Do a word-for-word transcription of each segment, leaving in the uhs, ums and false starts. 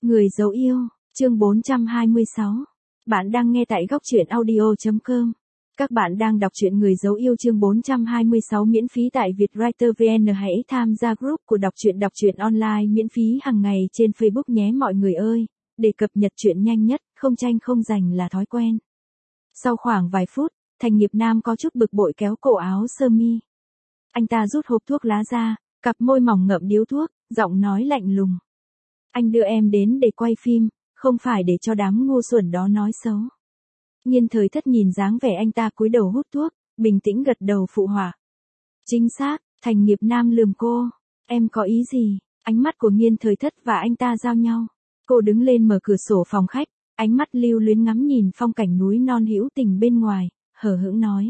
Người dấu yêu, chương bốn trăm hai mươi sáu. Bạn đang nghe tại góc truyện audio chấm com. Các bạn đang đọc truyện Người dấu yêu chương bốn trăm hai mươi sáu miễn phí tại Vietwriter vê en. Hãy tham gia group của đọc truyện đọc truyện online miễn phí hàng ngày trên Facebook nhé mọi người ơi, để cập nhật truyện nhanh nhất, không tranh không giành là thói quen. Sau khoảng vài phút, Thành Nghiệp Nam có chút bực bội kéo cổ áo sơ mi. Anh ta rút hộp thuốc lá ra, cặp môi mỏng ngậm điếu thuốc, giọng nói lạnh lùng. Anh đưa em đến để quay phim, không phải để cho đám ngu xuẩn đó nói xấu. Nhiên Thời Thất nhìn dáng vẻ anh ta cúi đầu hút thuốc, bình tĩnh gật đầu phụ họa. Chính xác, Thành Nghiệp Nam lườm cô. Em có ý gì? Ánh mắt của Nhiên Thời Thất và anh ta giao nhau. Cô đứng lên mở cửa sổ phòng khách, ánh mắt lưu luyến ngắm nhìn phong cảnh núi non hữu tình bên ngoài, hờ hững nói.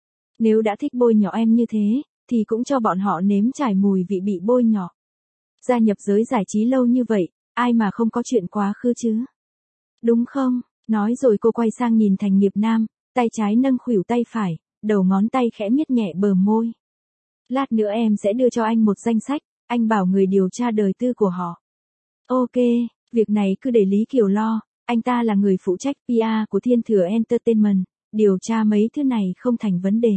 Nếu đã thích bôi nhọ em như thế, thì cũng cho bọn họ nếm trải mùi vị bị bôi nhọ. Gia nhập giới giải trí lâu như vậy, ai mà không có chuyện quá khứ chứ? Đúng không? Nói rồi cô quay sang nhìn Thành Nghiệp Nam, tay trái nâng khuỷu tay phải, đầu ngón tay khẽ miết nhẹ bờ môi. Lát nữa em sẽ đưa cho anh một danh sách, anh bảo người điều tra đời tư của họ. Ok, việc này cứ để Lý Kiều lo, anh ta là người phụ trách pê e của Thiên Thừa Entertainment, điều tra mấy thứ này không thành vấn đề.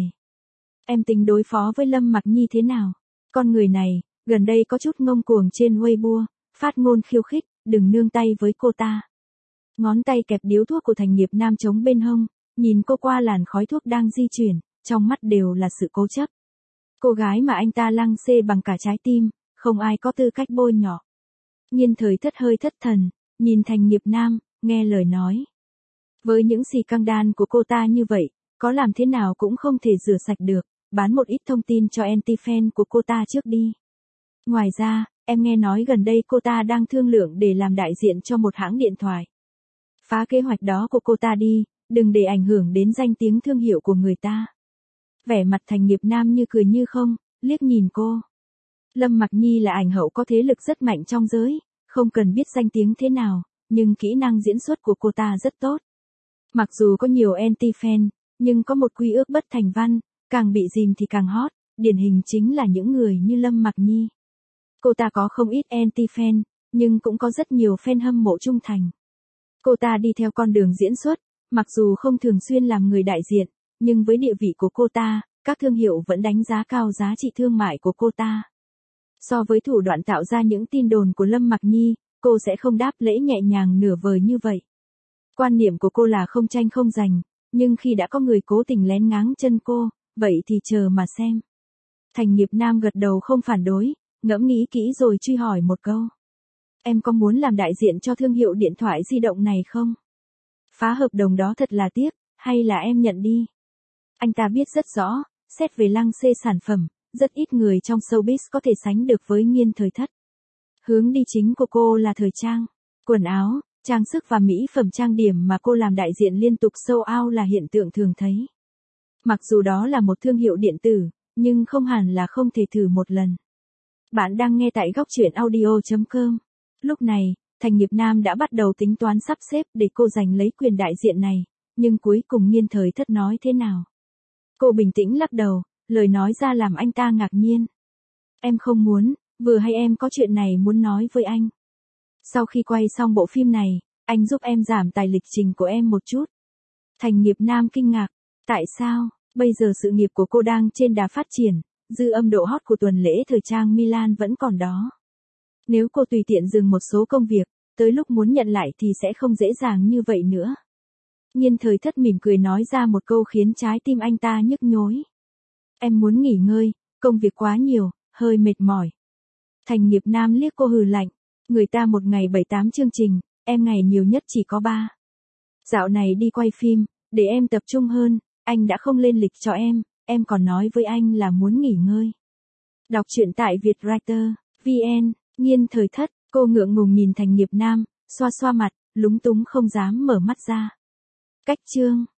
Em tính đối phó với Lâm Mặc Nhi thế nào? Con người này, gần đây có chút ngông cuồng trên Weibo, phát ngôn khiêu khích, đừng nương tay với cô ta. Ngón tay kẹp điếu thuốc của Thành Nghiệp Nam chống bên hông, nhìn cô qua làn khói thuốc đang di chuyển, trong mắt đều là sự cố chấp. Cô gái mà anh ta lăng xê bằng cả trái tim, không ai có tư cách bôi nhọ. Nhiên Thời Thất hơi thất thần, nhìn Thành Nghiệp Nam, nghe lời nói. Với những xì căng đan của cô ta như vậy, có làm thế nào cũng không thể rửa sạch được, bán một ít thông tin cho anti-fan của cô ta trước đi. Ngoài ra, em nghe nói gần đây cô ta đang thương lượng để làm đại diện cho một hãng điện thoại. Phá kế hoạch đó của cô ta đi, đừng để ảnh hưởng đến danh tiếng thương hiệu của người ta. Vẻ mặt Thành Nghiệp Nam như cười như không, liếc nhìn cô. Lâm Mặc Nhi là ảnh hậu có thế lực rất mạnh trong giới, không cần biết danh tiếng thế nào, nhưng kỹ năng diễn xuất của cô ta rất tốt. Mặc dù có nhiều anti-fan, nhưng có một quy ước bất thành văn, càng bị dìm thì càng hot, điển hình chính là những người như Lâm Mặc Nhi. Cô ta có không ít anti-fan, nhưng cũng có rất nhiều fan hâm mộ trung thành. Cô ta đi theo con đường diễn xuất, mặc dù không thường xuyên làm người đại diện, nhưng với địa vị của cô ta, các thương hiệu vẫn đánh giá cao giá trị thương mại của cô ta. So với thủ đoạn tạo ra những tin đồn của Lâm Mặc Nhi, cô sẽ không đáp lễ nhẹ nhàng nửa vời như vậy. Quan niệm của cô là không tranh không giành, nhưng khi đã có người cố tình lén ngáng chân cô, vậy thì chờ mà xem. Thành Nghiệp Nam gật đầu không phản đối, ngẫm nghĩ kỹ rồi truy hỏi một câu. Em có muốn làm đại diện cho thương hiệu điện thoại di động này không? Phá hợp đồng đó thật là tiếc, hay là em nhận đi? Anh ta biết rất rõ, xét về lăng xê sản phẩm, rất ít người trong showbiz có thể sánh được với Nhiên Thời Thất. Hướng đi chính của cô là thời trang, quần áo, trang sức và mỹ phẩm trang điểm mà cô làm đại diện liên tục sold out là hiện tượng thường thấy. Mặc dù đó là một thương hiệu điện tử, nhưng không hẳn là không thể thử một lần. Bạn đang nghe tại góc truyện audio chấm com. Lúc này, Thành Nghiệp Nam đã bắt đầu tính toán sắp xếp để cô giành lấy quyền đại diện này, nhưng cuối cùng Nhiên Thời Thất nói thế nào? Cô bình tĩnh lắc đầu, lời nói ra làm anh ta ngạc nhiên. Em không muốn, vừa hay em có chuyện này muốn nói với anh. Sau khi quay xong bộ phim này, anh giúp em giảm tài lịch trình của em một chút. Thành Nghiệp Nam kinh ngạc, tại sao? Bây giờ sự nghiệp của cô đang trên đà phát triển, dư âm độ hot của tuần lễ thời trang Milan vẫn còn đó. Nếu cô tùy tiện dừng một số công việc, tới lúc muốn nhận lại thì sẽ không dễ dàng như vậy nữa. Nhiên Thời Thất mỉm cười nói ra một câu khiến trái tim anh ta nhức nhối. Em muốn nghỉ ngơi, công việc quá nhiều, hơi mệt mỏi. Thành Nghiệp Nam liếc cô hừ lạnh, người ta một ngày bảy tám chương trình, em ngày nhiều nhất chỉ có ba. Dạo này đi quay phim, để em tập trung hơn, anh đã không lên lịch cho em, em còn nói với anh là muốn nghỉ ngơi. Đọc truyện tại Vietwriter vê en. Nhiên Thời Thất, cô ngượng ngùng nhìn Thành Nghiệp Nam, xoa xoa mặt, lúng túng không dám mở mắt ra. Cách chương